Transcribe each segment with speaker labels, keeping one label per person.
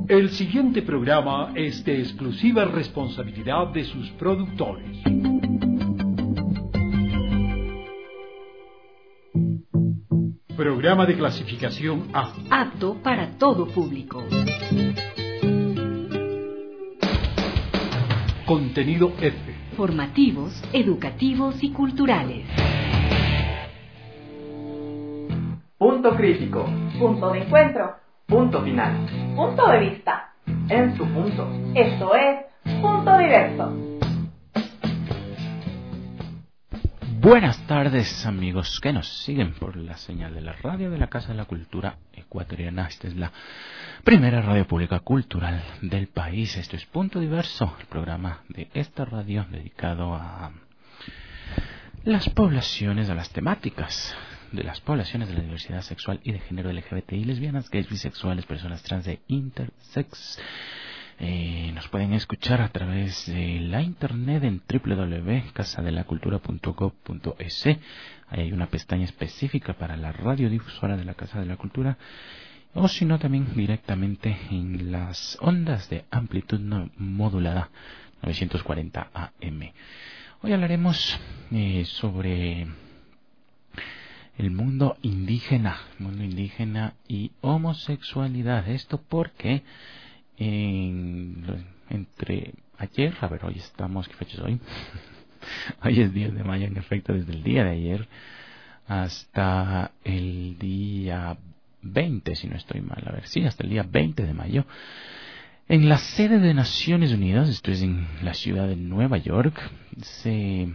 Speaker 1: El siguiente programa es de exclusiva responsabilidad de sus productores. Programa de clasificación A.
Speaker 2: Apto para todo público.
Speaker 1: Contenido F.
Speaker 2: Formativos, educativos y culturales.
Speaker 3: Punto crítico.
Speaker 4: Punto de encuentro.
Speaker 3: Punto final.
Speaker 4: Punto de vista.
Speaker 3: En su punto.
Speaker 4: Esto es Punto Diverso.
Speaker 5: Buenas tardes, amigos que nos siguen por la señal de la radio de la Casa de la Cultura Ecuatoriana. Esta es la primera radio pública cultural del país. Esto es Punto Diverso, el programa de esta radio dedicado a las poblaciones, a las temáticas de las poblaciones de la diversidad sexual y de género LGBTI, lesbianas, gays, bisexuales, personas trans de intersex. Nos pueden escuchar a través de la internet en www.casadelacultura.gov.es. Ahí hay una pestaña específica para la radiodifusora de la Casa de la Cultura, o si no también directamente en las ondas de amplitud modulada 940 AM. Hoy hablaremos sobre el mundo indígena y homosexualidad. Esto porque entre ayer, hoy estamos, ¿qué fecha es hoy? Hoy es 10 de mayo, en efecto, desde el día de ayer hasta el día 20, si no estoy mal, hasta el día 20 de mayo, en la sede de Naciones Unidas, esto es en la ciudad de Nueva York, se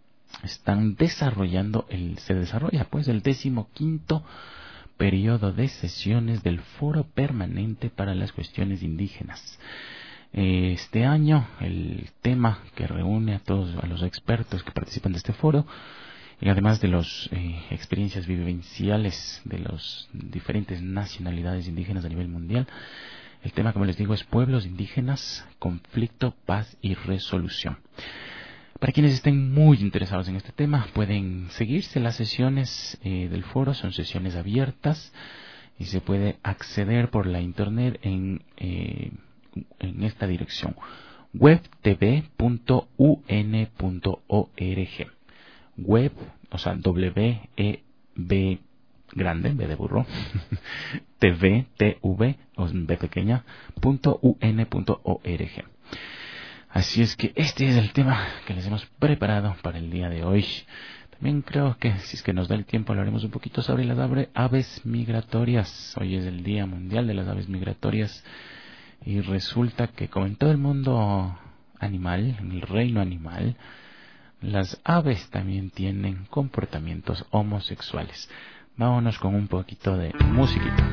Speaker 5: desarrolla pues el 15º periodo de sesiones del Foro Permanente para las Cuestiones Indígenas. Este año el tema que reúne a los expertos que participan de este foro, y además de las experiencias vivenciales de las diferentes nacionalidades indígenas a nivel mundial, el tema, como les digo, es pueblos indígenas, conflicto, paz y resolución. Para quienes estén muy interesados en este tema, pueden seguirse las sesiones del foro. Son sesiones abiertas y se puede acceder por la internet en esta dirección: webtv.un.org. Web, o sea, W-E-B grande, B de burro, TV, T-V, o B pequeña, .un.org. Así es que este es el tema que les hemos preparado para el día de hoy. También creo que, si es que nos da el tiempo, hablaremos un poquito sobre las aves migratorias. Hoy es el Día Mundial de las Aves Migratorias. Y resulta que, como en todo el mundo animal, en el reino animal, las aves también tienen comportamientos homosexuales. Vámonos con un poquito de musiquita.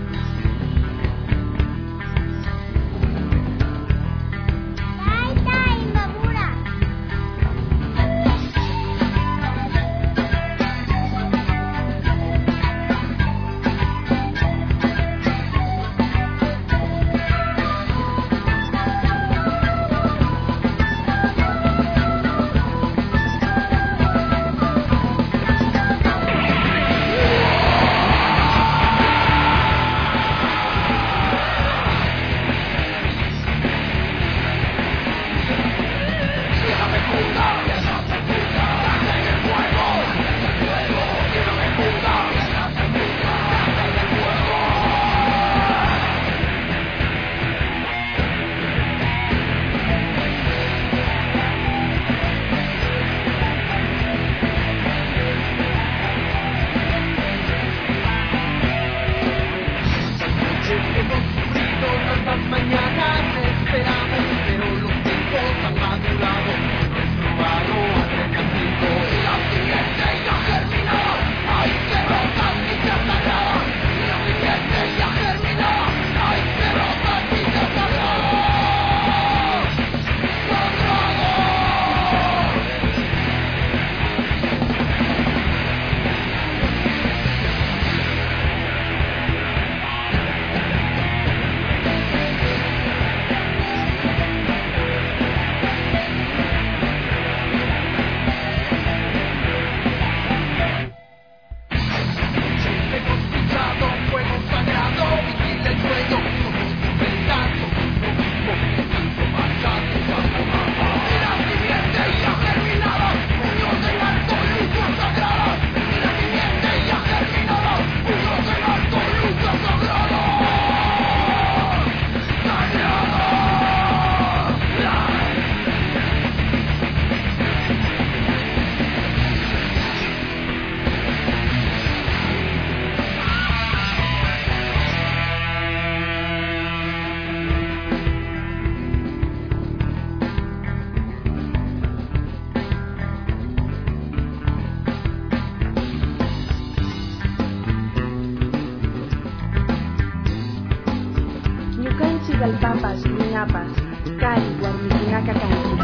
Speaker 6: Salpapas, Ñapas, Cali, Guarmitinaca, Canqui.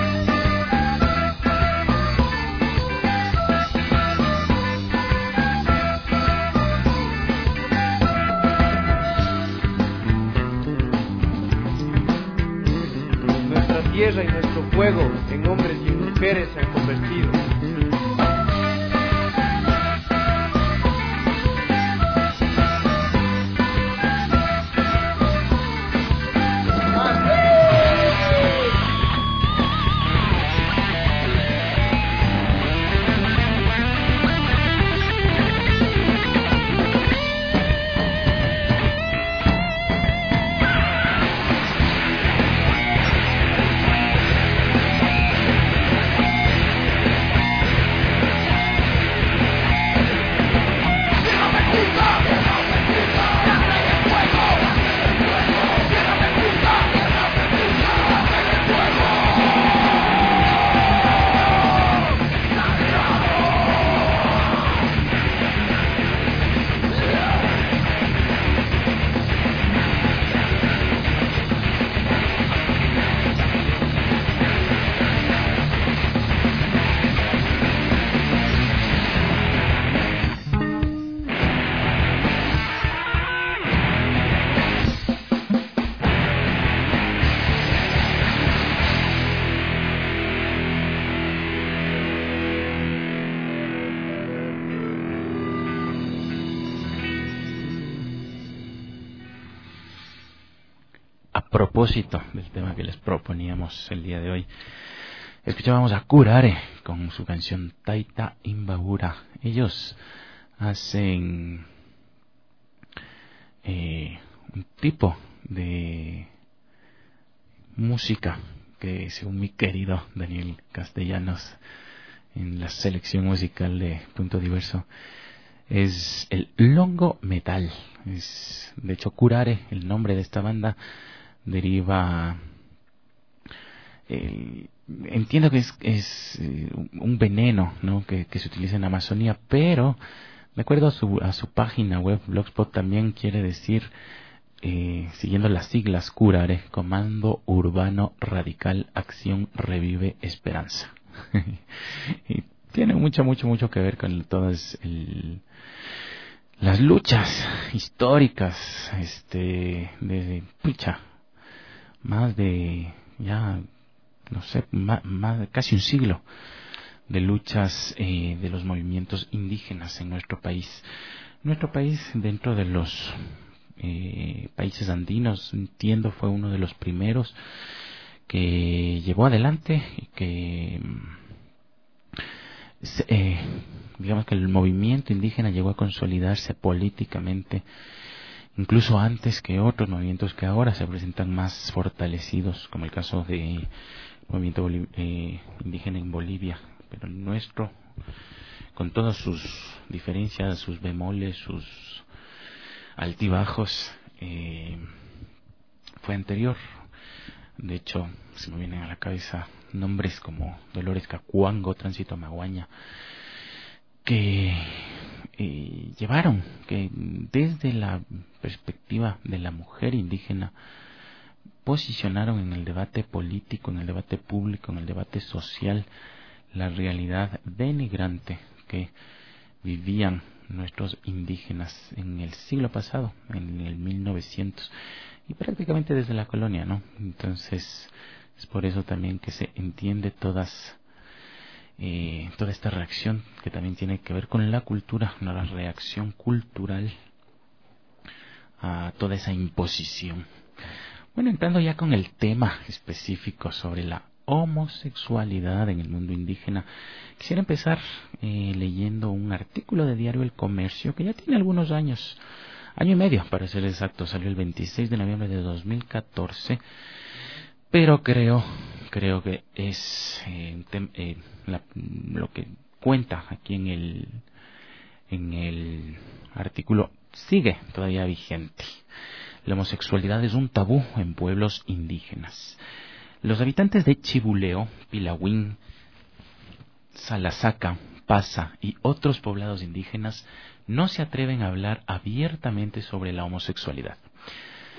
Speaker 7: Nuestra tierra y nuestro fuego en hombres y mujeres se han convertido.
Speaker 5: A propósito del tema que les proponíamos el día de hoy, escuchábamos a Curare con su canción Taita Imbabura. Ellos hacen un tipo de música que, según mi querido Daniel Castellanos en la selección musical de Punto Diverso, es el longo metal. Es, de hecho, Curare, el nombre de esta banda, deriva, entiendo que es un veneno, ¿no?, que se utiliza en la Amazonía, pero de acuerdo a su página web Blogspot también quiere decir, siguiendo las siglas, Curare, Comando Urbano Radical Acción Revive Esperanza. Y tiene mucho que ver con todas las luchas históricas, desde más de, ya, no sé, más de casi un siglo de luchas de los movimientos indígenas en nuestro país. Nuestro país, dentro de los países andinos, entiendo, fue uno de los primeros que llevó adelante y que, digamos que el movimiento indígena llegó a consolidarse políticamente, incluso antes que otros movimientos que ahora se presentan más fortalecidos, como el caso del movimiento indígena en Bolivia. Pero el nuestro, con todas sus diferencias, sus bemoles, sus altibajos, fue anterior. De hecho, se me vienen a la cabeza nombres como Dolores Cacuango, Tránsito Maguaña, que llevaron, que desde la perspectiva de la mujer indígena posicionaron en el debate político, en el debate público, en el debate social, la realidad denigrante que vivían nuestros indígenas en el siglo pasado, en el 1900, y prácticamente desde la colonia, ¿no? Entonces, es por eso también que se entiende toda esta reacción que también tiene que ver con la cultura, ¿no?, la reacción cultural a toda esa imposición. Bueno, entrando ya con el tema específico sobre la homosexualidad en el mundo indígena, quisiera empezar leyendo un artículo de Diario El Comercio que ya tiene algunos años, año y medio para ser exacto, salió el 26 de noviembre de 2014, pero creo que es lo que cuenta aquí en el artículo sigue todavía vigente. La homosexualidad es un tabú en pueblos indígenas. Los habitantes de Chibuleo, Pilahuín, Salasaca, Pasa y otros poblados indígenas no se atreven a hablar abiertamente sobre la homosexualidad.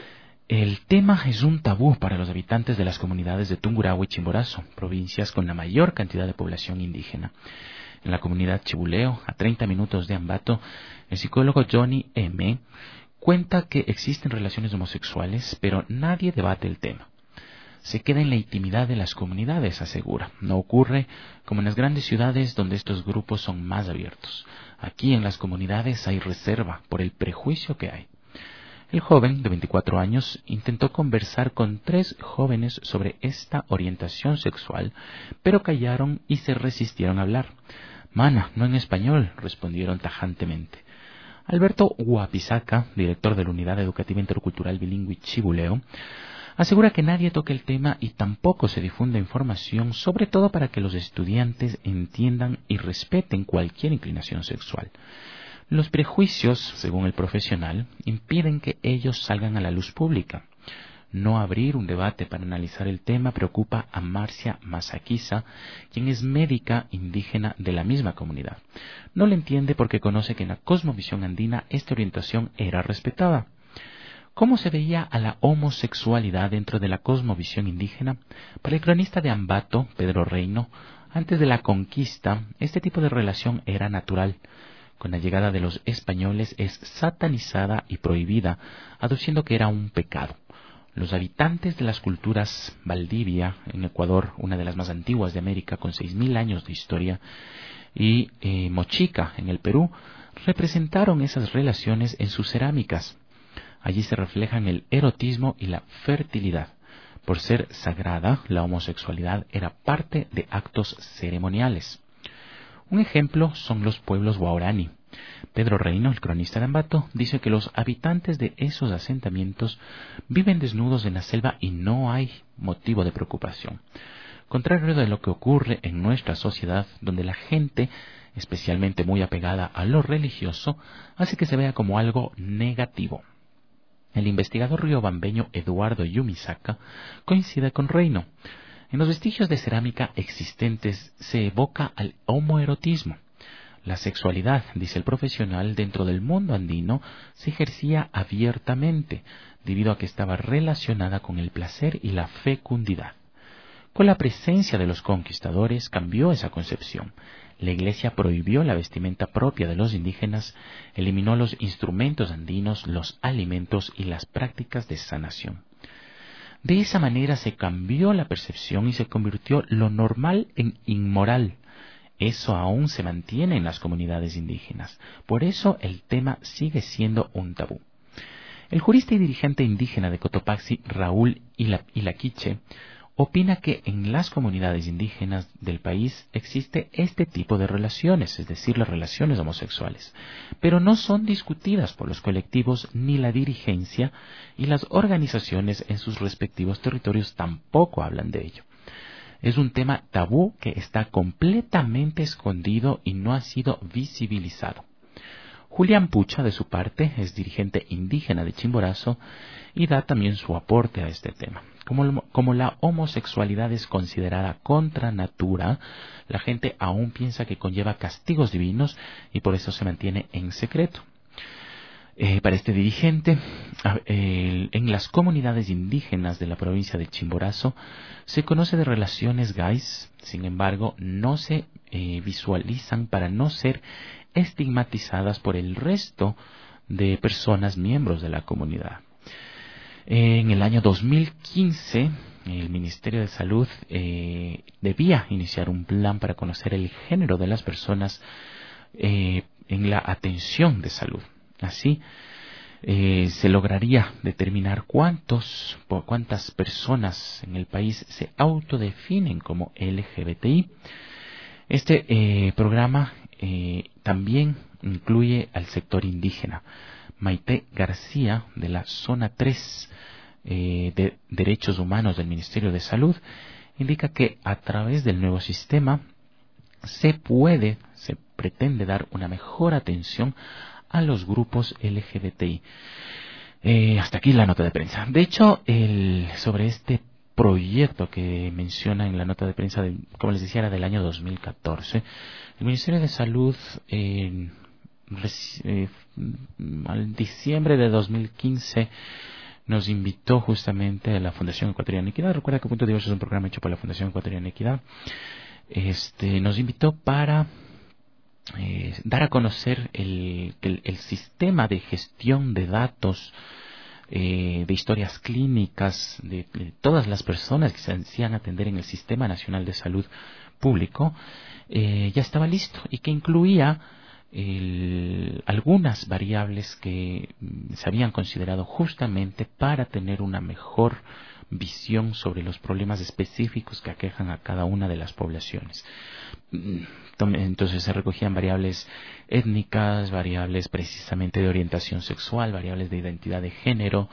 Speaker 5: El tema es un tabú para los habitantes de las comunidades de Tungurahua y Chimborazo, provincias con la mayor cantidad de población indígena. En la comunidad Chibuleo, a 30 minutos de Ambato, el psicólogo Johnny M. cuenta que existen relaciones homosexuales, pero nadie debate el tema. Se queda en la intimidad de las comunidades, asegura. No ocurre como en las grandes ciudades donde estos grupos son más abiertos. Aquí en las comunidades hay reserva por el prejuicio que hay. El joven, de 24 años, intentó conversar con 3 jóvenes sobre esta orientación sexual, pero callaron y se resistieron a hablar. «Mana, no en español», respondieron tajantemente. Alberto Guapizaca, director de la Unidad Educativa Intercultural Bilingüe Chibuleo, asegura que nadie toca el tema y tampoco se difunde información, sobre todo para que los estudiantes entiendan y respeten cualquier inclinación sexual. Los prejuicios, según el profesional, impiden que ellos salgan a la luz pública. No abrir un debate para analizar el tema preocupa a Marcia Masaquiza, quien es médica indígena de la misma comunidad. No le entiende porque conoce que en la cosmovisión andina esta orientación era respetada. ¿Cómo se veía a la homosexualidad dentro de la cosmovisión indígena? Para el cronista de Ambato, Pedro Reino, antes de la conquista, este tipo de relación era natural. Con la llegada de los españoles es satanizada y prohibida, aduciendo que era un pecado. Los habitantes de las culturas Valdivia, en Ecuador, una de las más antiguas de América, con 6.000 años de historia, y Mochica, en el Perú, representaron esas relaciones en sus cerámicas. Allí se reflejan el erotismo y la fertilidad. Por ser sagrada, la homosexualidad era parte de actos ceremoniales. Un ejemplo son los pueblos guaraní. Pedro Reino, el cronista de Ambato, dice que los habitantes de esos asentamientos viven desnudos en la selva y no hay motivo de preocupación. Contrario de lo que ocurre en nuestra sociedad, donde la gente, especialmente muy apegada a lo religioso, hace que se vea como algo negativo. El investigador riobambeño Eduardo Yumisaca coincide con Reino. En los vestigios de cerámica existentes se evoca al homoerotismo. La sexualidad, dice el profesional, dentro del mundo andino se ejercía abiertamente, debido a que estaba relacionada con el placer y la fecundidad. Con la presencia de los conquistadores cambió esa concepción. La Iglesia prohibió la vestimenta propia de los indígenas, eliminó los instrumentos andinos, los alimentos y las prácticas de sanación. De esa manera se cambió la percepción y se convirtió lo normal en inmoral. Eso aún se mantiene en las comunidades indígenas. Por eso el tema sigue siendo un tabú. El jurista y dirigente indígena de Cotopaxi, Raúl Ilaquiche, opina que en las comunidades indígenas del país existe este tipo de relaciones, es decir, las relaciones homosexuales, pero no son discutidas por los colectivos ni la dirigencia, y las organizaciones en sus respectivos territorios tampoco hablan de ello. Es un tema tabú que está completamente escondido y no ha sido visibilizado. Julián Pucha, de su parte, es dirigente indígena de Chimborazo y da también su aporte a este tema. Como la homosexualidad es considerada contra natura, la gente aún piensa que conlleva castigos divinos y por eso se mantiene en secreto. Para este dirigente, en las comunidades indígenas de la provincia de Chimborazo se conoce de relaciones gays, sin embargo no se visualizan para no ser estigmatizadas por el resto de personas miembros de la comunidad. En el año 2015, el Ministerio de Salud debía iniciar un plan para conocer el género de las personas en la atención de salud. Así, se lograría determinar cuántas personas en el país se autodefinen como LGBTI. Este programa también incluye al sector indígena. Maite García, de la Zona 3 de Derechos Humanos del Ministerio de Salud, indica que a través del nuevo sistema se pretende dar una mejor atención a los grupos LGBTI. Hasta aquí la nota de prensa. De hecho, sobre este proyecto que menciona en la nota de prensa, como les decía, era del año 2014, el Ministerio de Salud al diciembre de 2015 nos invitó justamente a la Fundación Ecuatoriana Equidad. Recuerda que Punto Diverso es un programa hecho por la Fundación Ecuatoriana Equidad. Nos invitó para dar a conocer el sistema de gestión de datos, de historias clínicas de todas las personas que se hacían atender en el Sistema Nacional de Salud Público, ya estaba listo, y que incluía algunas variables que se habían considerado justamente para tener una mejor visión sobre los problemas específicos que aquejan a cada una de las poblaciones. Entonces se recogían variables étnicas, variables precisamente de orientación sexual, variables de identidad de género,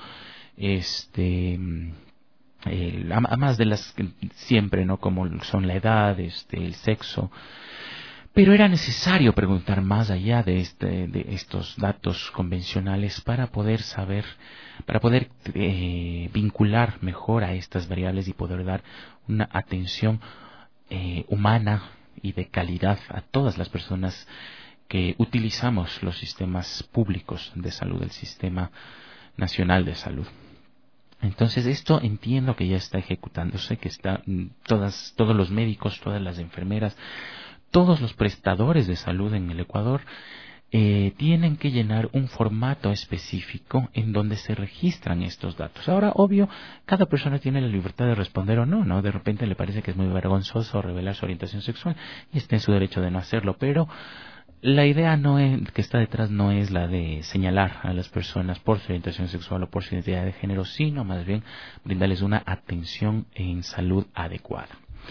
Speaker 5: más de las siempre, ¿no? Como son la edad, el sexo. Pero era necesario preguntar más allá de estos datos convencionales para poder saber, para poder vincular mejor a estas variables y poder dar una atención humana y de calidad a todas las personas que utilizamos los sistemas públicos de salud, el Sistema Nacional de Salud. Entonces esto entiendo que ya está ejecutándose, que está todos los médicos, todas las enfermeras, todos los prestadores de salud en el Ecuador tienen que llenar un formato específico en donde se registran estos datos. Ahora, obvio, cada persona tiene la libertad de responder o no, ¿no? De repente le parece que es muy vergonzoso revelar su orientación sexual y está en su derecho de no hacerlo, pero la idea que está detrás no es la de señalar a las personas por su orientación sexual o por su identidad de género, sino más bien brindarles una atención en salud adecuada.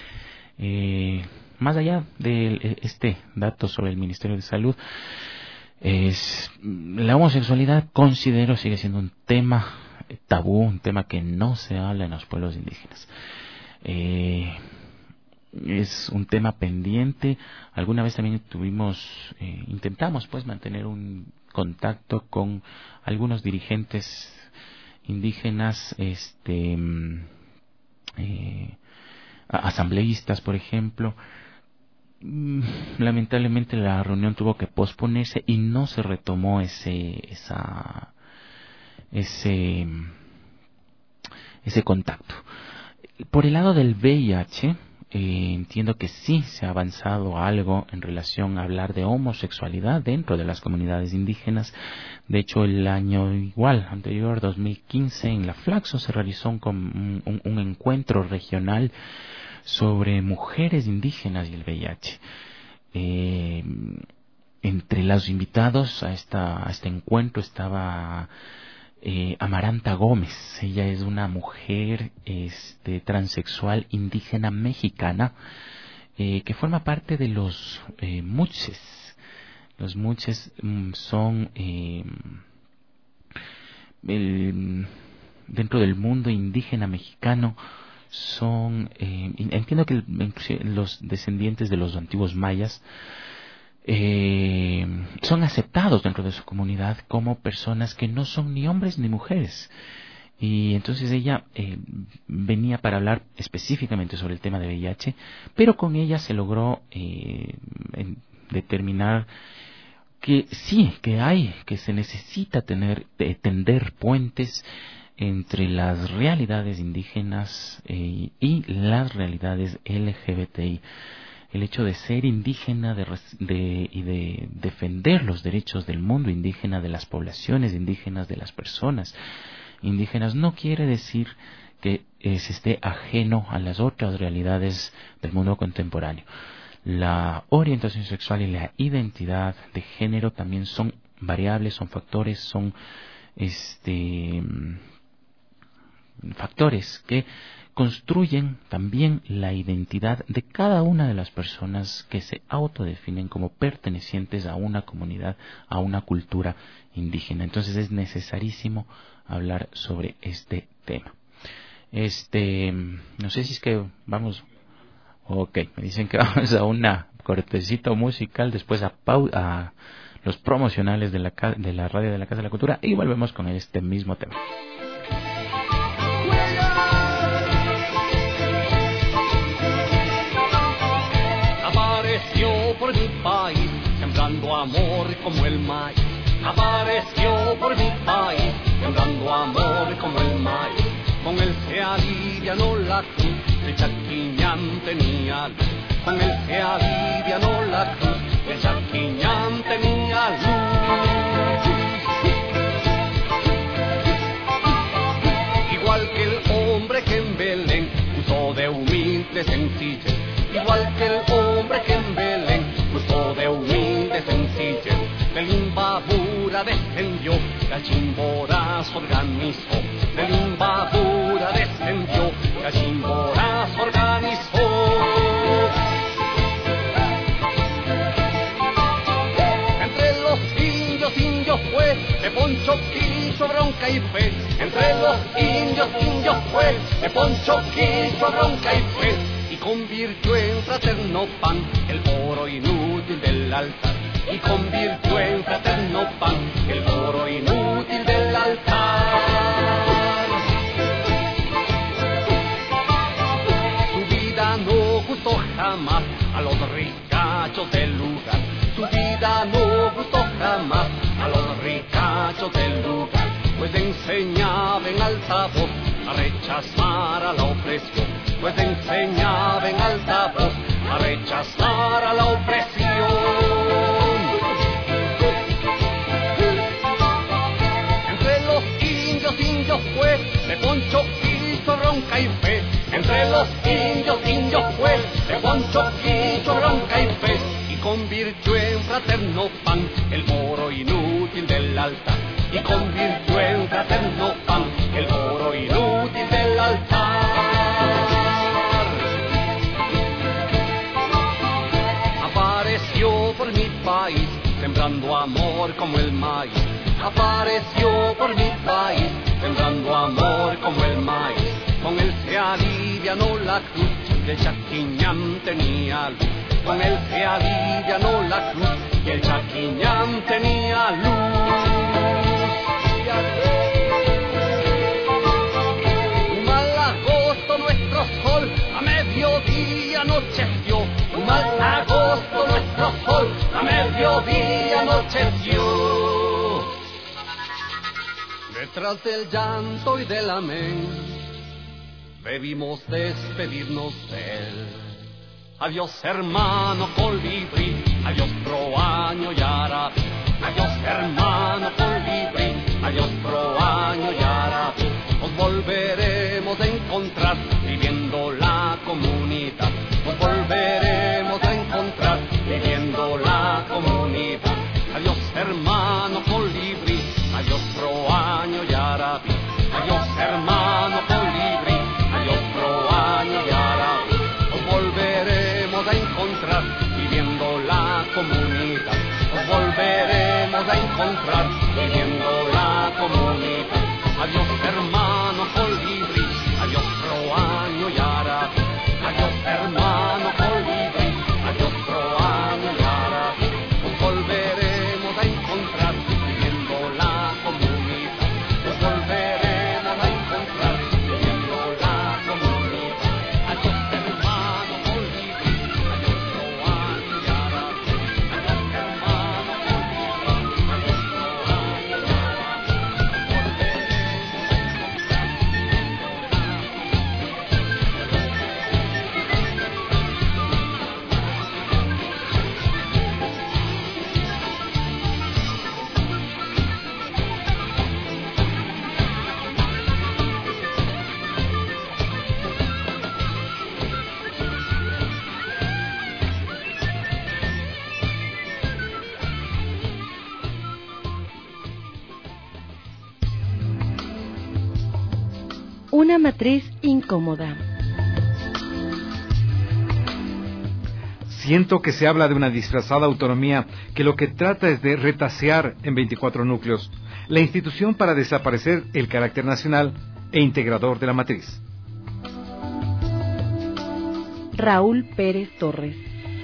Speaker 5: Más allá de este dato sobre el Ministerio de Salud, la homosexualidad, considero, sigue siendo un tema tabú, un tema que no se habla en los pueblos indígenas. Es un tema pendiente. Alguna vez también intentamos pues mantener un contacto con algunos dirigentes indígenas, asambleístas, por ejemplo. Lamentablemente la reunión tuvo que posponerse y no se retomó ese contacto. Por el lado del VIH, entiendo que sí se ha avanzado algo en relación a hablar de homosexualidad dentro de las comunidades indígenas. De hecho, el año anterior, 2015, en la Flaxo se realizó un encuentro regional sobre mujeres indígenas y el VIH. Entre los invitados a este encuentro estaba Amaranta Gómez. Ella es una mujer transexual indígena mexicana que forma parte de los Muches. Los Muches son dentro del mundo indígena mexicano. Entiendo que los descendientes de los antiguos mayas son aceptados dentro de su comunidad como personas que no son ni hombres ni mujeres. Y entonces ella venía para hablar específicamente sobre el tema de VIH, pero con ella se logró determinar que sí, que se necesita tender puentes entre las realidades indígenas y las realidades LGBTI. El hecho de ser indígena y de defender los derechos del mundo indígena, de las poblaciones indígenas, de las personas indígenas, no quiere decir que se esté ajeno a las otras realidades del mundo contemporáneo. La orientación sexual y la identidad de género también son variables, son factores, son factores que construyen también la identidad de cada una de las personas que se autodefinen como pertenecientes a una comunidad, a una cultura indígena. Entonces es necesarísimo hablar sobre este tema. No sé si es que vamos. Ok, me dicen que vamos a una cortecito musical, después a los promocionales de la radio de la Casa de la Cultura y volvemos con este mismo tema.
Speaker 8: Por mi país, sembrando amor como el maíz. Apareció por mi país, sembrando amor como el maíz. Con él se alivianó la cruz, el Chaquiñán tenía luz. Con él se alivianó la cruz, el Chaquiñán tenía luz. Igual que el hombre que en Belén usó de humilde sencillez, igual que el hombre que en Belén usó de humilde sencillez, del Imbabura descendió, Cachimborazo organizó, del Imbabura descendió, Cachimborazo organizó. Entre los indios, indios fue, de Poncho quiso bronca y fe. Entre los indios, indios fue, de Poncho quiso bronca y fe. Y convirtió en fraterno pan el oro inútil del altar. Y convirtió en fraterno pan el oro inútil del altar. Su vida no gustó jamás a los ricachos del lugar. Su vida no gustó jamás a los ricachos del lugar. Pues enseñaba en alta voz a rechazar a la opresión. Pues enseñaba en alta voz a rechazar a la opresión. Indios fue, de Poncho quiso bronca y fe. Entre los indios, indios fue, de Poncho quiso bronca y fe. Y convirtió en fraterno pan el oro inútil del altar. Y convirtió en fraterno pan el oro inútil del altar. Apareció por mi país, sembrando amor como el maíz. Apareció por mi país, sembrando amor como el maíz. Con él se alivianó la cruz, y el Chaquiñán tenía luz. Con él se alivianó la cruz, y el Chaquiñán tenía luz. Un mal agosto nuestro sol a mediodía anocheció. Un mal agosto nuestro sol a mediodía anocheció. Detrás del llanto y del amén, debimos despedirnos de él. Adiós hermano colibrí, adiós proaño y árabe. Adiós hermano colibrí, adiós proaño y árabe. Nos volveremos a encontrar viviendo la comunidad. Nos volveremos a encontrar viviendo la comunidad. Adiós hermano colibrí, adiós proaño y árabe. Adiós hermano colibrí, adiós proaño y árabe. Nos volveremos a encontrar viviendo la comunidad. Nos volveremos a encontrar viviendo la comunidad. Adiós hermano colibrí, adiós proaño y árabe. Adiós hermano colibrí, adiós proaño y árabe. Nos volveremos a encontrar viviendo la comunidad. Nos volveremos a encontrar viviendo la comunidad. Adiós hermano colibrí, adiós proaño y árabe. Adiós hermano colibrí, adiós proaño y árabe. Nos volveremos a encontrar viviendo
Speaker 6: Una matriz incómoda.
Speaker 9: Siento que se habla de una disfrazada autonomía que lo que trata es de retasear en 24 núcleos la institución para desaparecer el carácter nacional e integrador de la matriz.
Speaker 6: Raúl Pérez Torres.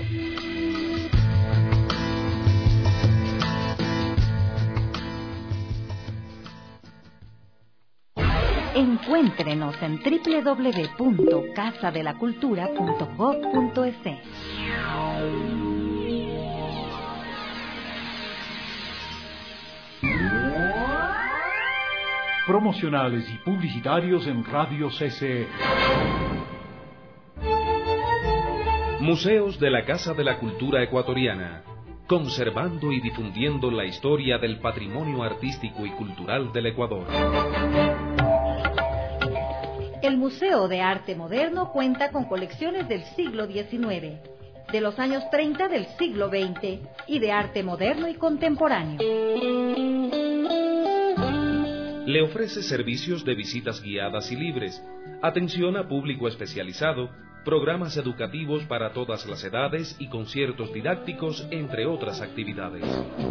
Speaker 2: Encuéntrenos en www.casadelacultura.gov.es.
Speaker 1: promocionales y publicitarios en Radio CCE.
Speaker 10: Museos de la Casa de la Cultura Ecuatoriana, conservando y difundiendo la historia del patrimonio artístico y cultural del Ecuador.
Speaker 11: El Museo de Arte Moderno cuenta con colecciones del siglo XIX, de los años 30 del siglo XX y de arte moderno y contemporáneo.
Speaker 10: Le ofrece servicios de visitas guiadas y libres, atención a público especializado, programas educativos para todas las edades y conciertos didácticos, entre otras actividades.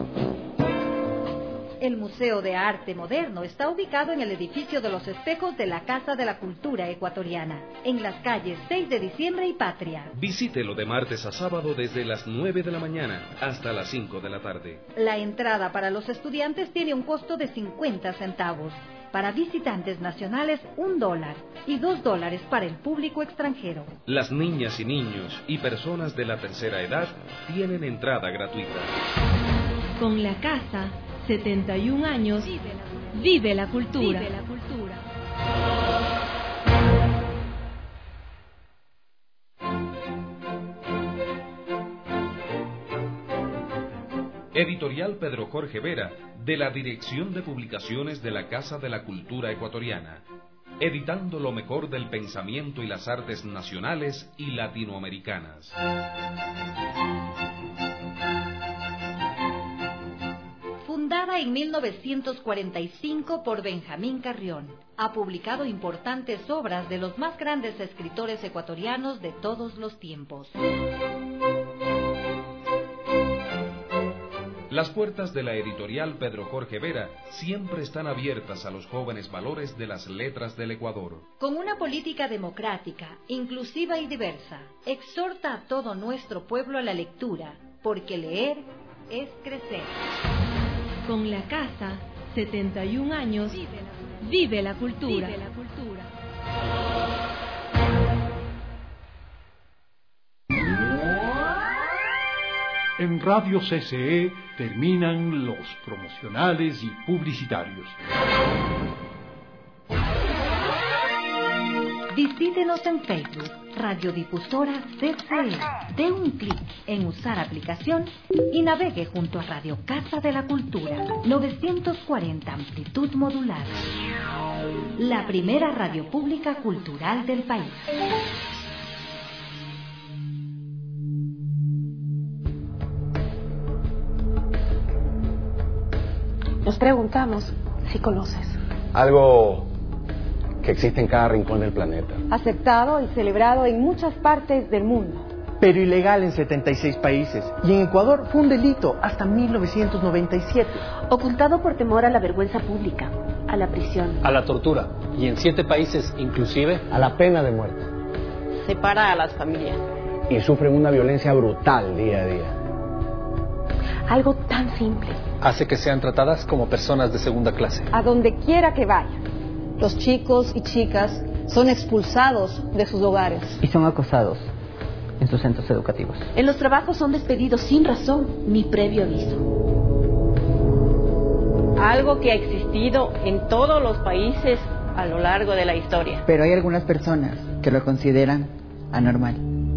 Speaker 11: El Museo de Arte Moderno está ubicado en el edificio de los espejos de la Casa de la Cultura Ecuatoriana, en las calles 6 de Diciembre y Patria.
Speaker 10: Visítelo de martes a sábado desde las 9 de la mañana hasta las 5 de la tarde.
Speaker 11: La entrada para los estudiantes tiene un costo de 50 centavos. Para visitantes nacionales, $1 y $2 para el público extranjero.
Speaker 10: Las niñas y niños y personas de la tercera edad tienen entrada gratuita.
Speaker 6: Con la casa, 71 años, vive la cultura. Vive la cultura.
Speaker 10: Editorial Pedro Jorge Vera, de la Dirección de Publicaciones de la Casa de la Cultura Ecuatoriana, editando lo mejor del pensamiento y las artes nacionales y latinoamericanas.
Speaker 11: Fundada en 1945 por Benjamín Carrión, ha publicado importantes obras de los más grandes escritores ecuatorianos de todos los tiempos.
Speaker 10: Las puertas de la editorial Pedro Jorge Vera siempre están abiertas a los jóvenes valores de las letras del Ecuador.
Speaker 11: Con una política democrática, inclusiva y diversa, exhorta a todo nuestro pueblo a la lectura, porque leer es crecer.
Speaker 6: Con la casa, 71 años, vive la cultura. Vive la cultura.
Speaker 1: En Radio CCE terminan los promocionales y publicitarios.
Speaker 11: Visítenos en Facebook, Radiodifusora CCE. Dé un clic en usar aplicación y navegue junto a Radio Casa de la Cultura, 940 amplitud modular. La primera radio pública cultural del país.
Speaker 12: Nos preguntamos si conoces.
Speaker 13: Algo que existe en cada rincón del planeta.
Speaker 12: Aceptado y celebrado en muchas partes del mundo.
Speaker 7: Pero ilegal en 76 países. Y en Ecuador fue un delito hasta 1997.
Speaker 14: Ocultado por temor a la vergüenza pública, a la prisión,
Speaker 15: a la tortura. Y en 7 países, inclusive,
Speaker 13: a la pena de muerte.
Speaker 12: Separa a las familias.
Speaker 13: Y sufren una violencia brutal día a día.
Speaker 14: Algo tan simple
Speaker 15: hace que sean tratadas como personas de segunda clase.
Speaker 12: A donde quiera que vayan, los chicos y chicas son expulsados de sus hogares.
Speaker 16: Y son acosados en sus centros educativos.
Speaker 14: En los trabajos son despedidos sin razón ni previo aviso.
Speaker 12: Algo que ha existido en todos los países a lo largo de la historia.
Speaker 16: Pero hay algunas personas que lo consideran anormal.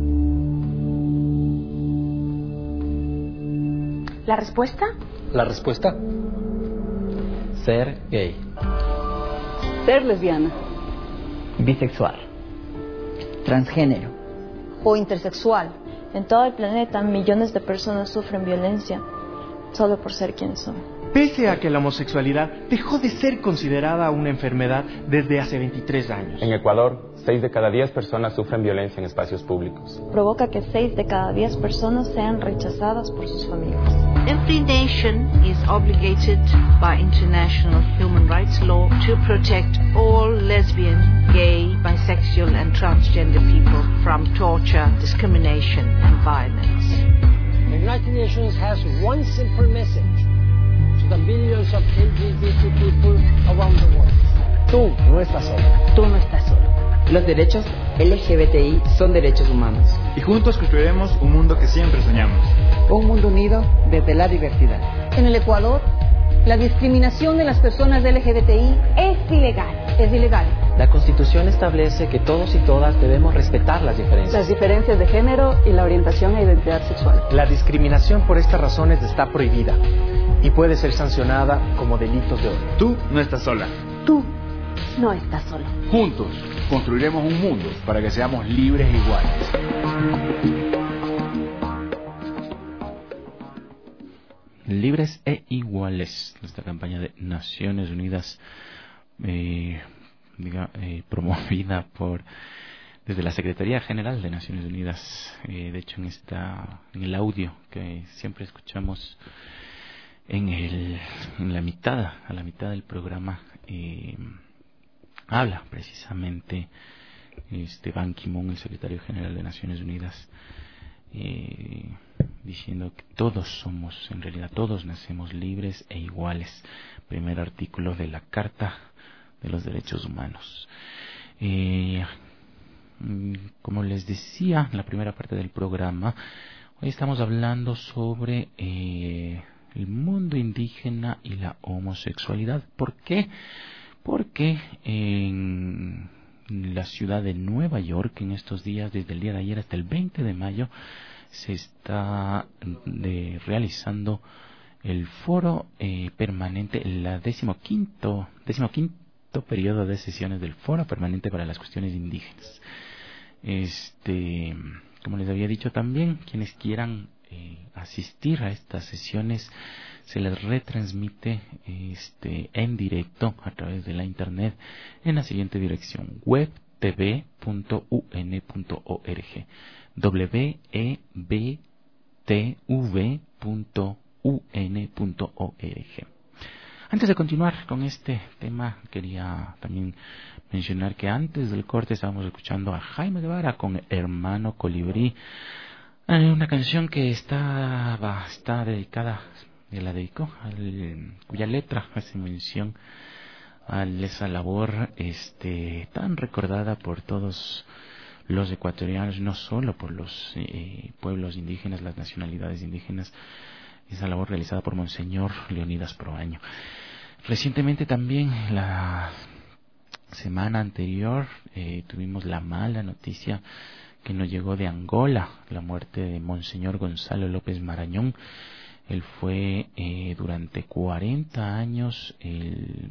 Speaker 14: ¿La respuesta?
Speaker 15: ¿La respuesta? Ser gay.
Speaker 12: Ser lesbiana.
Speaker 16: Bisexual. Transgénero.
Speaker 17: O intersexual. En todo el planeta, millones de personas sufren violencia solo por ser quienes son.
Speaker 7: Pese a que la homosexualidad dejó de ser considerada una enfermedad desde hace 23 años.
Speaker 13: En Ecuador, 6 de cada 10 personas sufren violencia en espacios públicos.
Speaker 17: Provoca que 6 de cada 10 personas sean rechazadas por sus familias.
Speaker 18: Every nation is obligated by international human rights law to protect all lesbian, gay, bisexual and transgender people from torture, discrimination and violence.
Speaker 19: The United Nations has one simple message to the millions of LGBT people around the world.
Speaker 13: Tú no estás solo.
Speaker 16: Tú no estás solo. Los derechos LGBTI son derechos humanos.
Speaker 20: Y juntos construiremos un mundo que siempre soñamos.
Speaker 16: Un mundo unido desde la diversidad.
Speaker 12: En el Ecuador, La discriminación de las personas LGBTI es ilegal. Es ilegal.
Speaker 15: La Constitución establece que todos y todas debemos respetar las diferencias.
Speaker 20: Las diferencias de género y la orientación e identidad sexual.
Speaker 7: La discriminación por estas razones está prohibida y puede ser sancionada como delitos de odio.
Speaker 21: Tú no estás sola.
Speaker 14: Tú no estás solo.
Speaker 22: Juntos construiremos un mundo para que seamos libres e iguales.
Speaker 5: Libres e iguales, esta campaña de Naciones Unidas promovida desde la Secretaría General de Naciones Unidas. De hecho, en el audio que siempre escuchamos a la mitad del programa, habla precisamente Ban Ki-moon, el Secretario General de Naciones Unidas, diciendo que todos nacemos libres e iguales. Primer artículo de la Carta de los Derechos Humanos. Como les decía en la primera parte del programa, hoy estamos hablando sobre el mundo indígena y la homosexualidad. ¿Por qué? Porque en la ciudad de Nueva York, en estos días, desde el día de ayer hasta el 20 de mayo, se está realizando el foro permanente, la decimoquinto periodo de sesiones del foro permanente para las cuestiones indígenas. Como les había dicho también, quienes quieran asistir a estas sesiones, se les retransmite en directo a través de la internet en la siguiente dirección: webtv.un.org, webtv.un.org. Antes de continuar con este tema, quería también mencionar que antes del corte estábamos escuchando a Jaime Guevara con Hermano Colibrí, una canción que está dedicada, cuya letra hace mención a esa labor tan recordada por todos los ecuatorianos, no solo por los pueblos indígenas, las nacionalidades indígenas, esa labor realizada por Monseñor Leonidas Proaño. Recientemente también, la semana anterior, tuvimos la mala noticia que nos llegó de Angola, la muerte de Monseñor Gonzalo López Marañón. Él fue durante 40 años el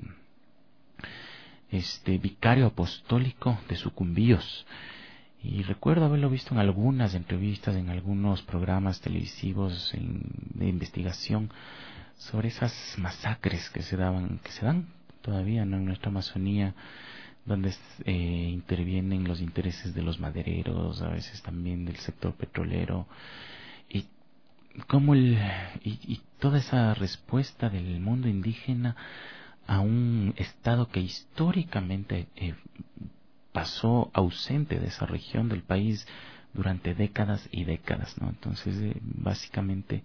Speaker 5: vicario apostólico de Sucumbíos. Y recuerdo haberlo visto en algunas entrevistas, en algunos programas televisivos de investigación sobre esas masacres que se dan todavía, ¿no?, en nuestra Amazonía, donde intervienen los intereses de los madereros, a veces también del sector petrolero, y cómo y toda esa respuesta del mundo indígena a un estado que históricamente pasó ausente de esa región del país durante décadas y décadas, ¿no? Entonces, básicamente,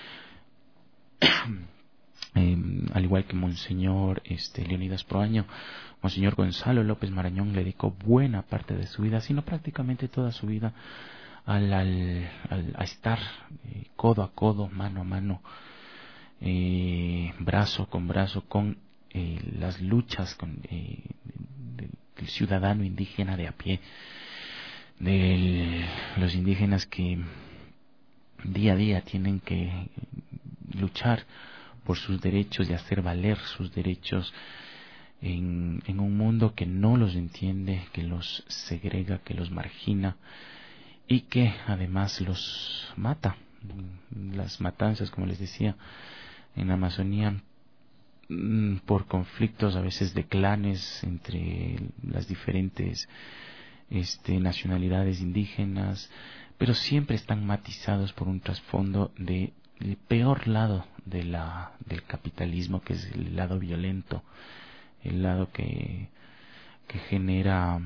Speaker 5: al igual que Monseñor Leonidas Proaño, Monseñor Gonzalo López Marañón le dedicó buena parte de su vida, sino prácticamente toda su vida, a estar codo a codo, mano a mano, brazo con brazo con las luchas del ciudadano indígena de a pie, de los indígenas que día a día tienen que luchar por sus derechos y hacer valer sus derechos en un mundo que no los entiende, que los segrega, que los margina y que además los mata. Las matanzas, como les decía, en la Amazonía, por conflictos a veces de clanes entre las diferentes nacionalidades indígenas, pero siempre están matizados por un trasfondo del peor lado del capitalismo, que es el lado violento, el lado que genera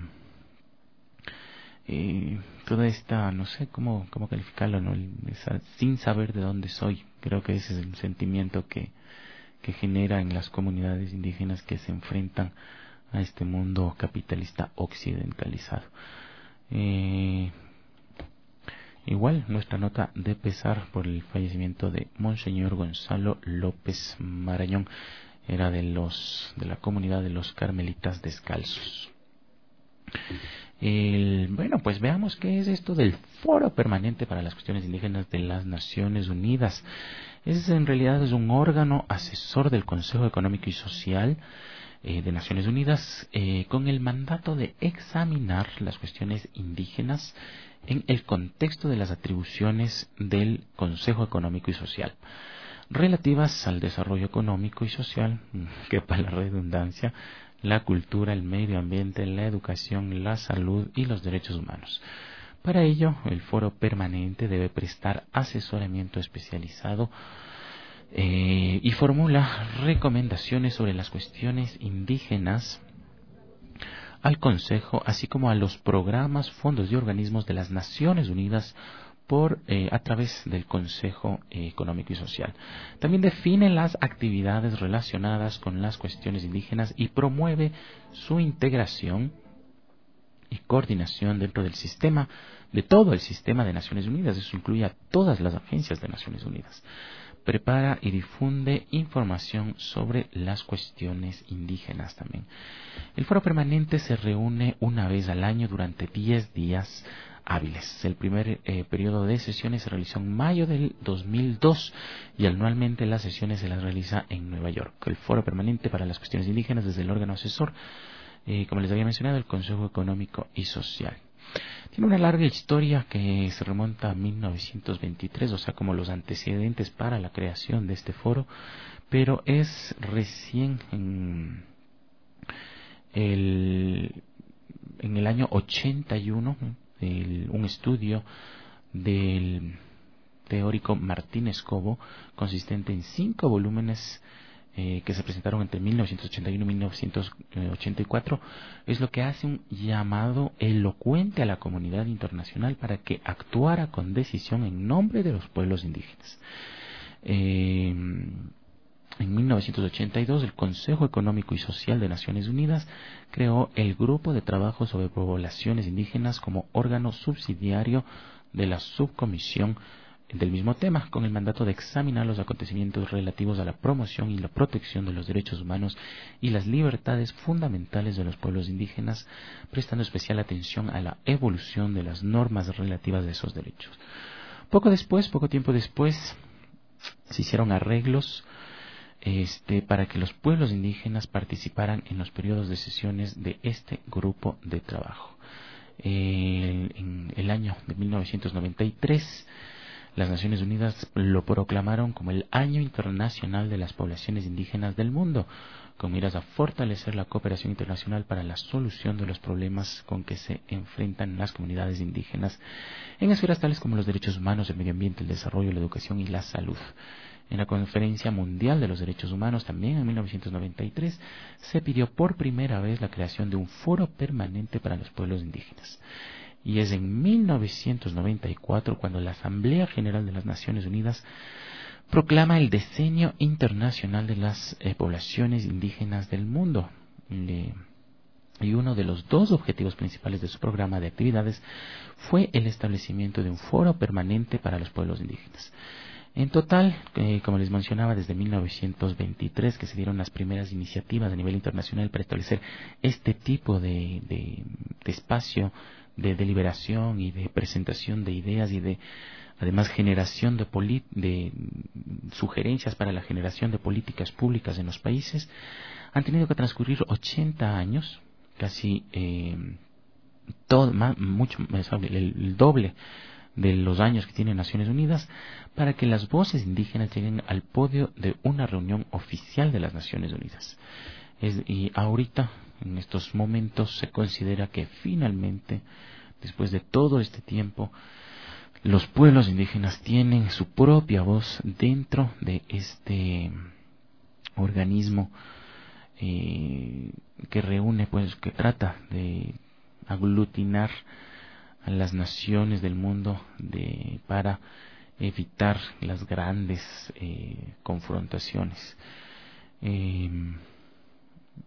Speaker 5: toda esta, no sé cómo calificarlo, ¿no?, sin saber de dónde soy. Creo que ese es el sentimiento que genera en las comunidades indígenas que se enfrentan a este mundo capitalista occidentalizado. Igual nuestra nota de pesar por el fallecimiento de Monseñor Gonzalo López Marañón, era de la comunidad de los Carmelitas Descalzos. Bueno, pues veamos qué es esto del Foro Permanente para las Cuestiones Indígenas de las Naciones Unidas. En realidad es un órgano asesor del Consejo Económico y Social de Naciones Unidas, con el mandato de examinar las cuestiones indígenas en el contexto de las atribuciones del Consejo Económico y Social relativas al desarrollo económico y social, que para la redundancia, la cultura, el medio ambiente, la educación, la salud y los derechos humanos. Para ello, el Foro Permanente debe prestar asesoramiento especializado y formula recomendaciones sobre las cuestiones indígenas al Consejo, así como a los programas, fondos y organismos de las Naciones Unidas a través del Consejo Económico y Social. También define las actividades relacionadas con las cuestiones indígenas y promueve su integración y coordinación dentro del sistema, de todo el sistema de Naciones Unidas. Eso incluye a todas las agencias de Naciones Unidas. Prepara y difunde información sobre las cuestiones indígenas también. El Foro Permanente se reúne una vez al año durante 10 días hábiles. El primer periodo de sesiones se realizó en mayo del 2002 y anualmente las sesiones se las realiza en Nueva York. El Foro Permanente para las Cuestiones Indígenas desde el órgano asesor, como les había mencionado, el Consejo Económico y Social. Tiene una larga historia que se remonta a 1923, o sea, como los antecedentes para la creación de este foro, pero es recién en el año 81, un estudio del teórico Martín Escobo, consistente en 5 volúmenes que se presentaron entre 1981 y 1984, es lo que hace un llamado elocuente a la comunidad internacional para que actuara con decisión en nombre de los pueblos indígenas. En 1982, el Consejo Económico y Social de Naciones Unidas creó el Grupo de Trabajo sobre Poblaciones Indígenas como órgano subsidiario de la subcomisión del mismo tema, con el mandato de examinar los acontecimientos relativos a la promoción y la protección de los derechos humanos y las libertades fundamentales de los pueblos indígenas, prestando especial atención a la evolución de las normas relativas a esos derechos. Poco tiempo después, se hicieron arreglos para que los pueblos indígenas participaran en los periodos de sesiones de este grupo de trabajo. En el año de 1993, las Naciones Unidas lo proclamaron como el Año Internacional de las Poblaciones Indígenas del Mundo, con miras a fortalecer la cooperación internacional para la solución de los problemas con que se enfrentan las comunidades indígenas en esferas tales como los derechos humanos, el medio ambiente, el desarrollo, la educación y la salud. En la Conferencia Mundial de los Derechos Humanos, también en 1993, se pidió por primera vez la creación de un foro permanente para los pueblos indígenas. Y es en 1994 cuando la Asamblea General de las Naciones Unidas proclama el Decenio Internacional de las Poblaciones Indígenas del Mundo. Y uno de los 2 objetivos principales de su programa de actividades fue el establecimiento de un foro permanente para los pueblos indígenas. En total, como les mencionaba, desde 1923 que se dieron las primeras iniciativas a nivel internacional para establecer este tipo de espacio de deliberación y de presentación de ideas y de además generación de sugerencias para la generación de políticas públicas en los países, han tenido que transcurrir 80 años, casi el doble de los años que tiene Naciones Unidas, para que las voces indígenas lleguen al podio de una reunión oficial de las Naciones Unidas. Y ahorita, en estos momentos, se considera que finalmente, después de todo este tiempo, los pueblos indígenas tienen su propia voz dentro de este organismo que reúne, pues, que trata de aglutinar a las naciones del mundo para evitar las grandes confrontaciones.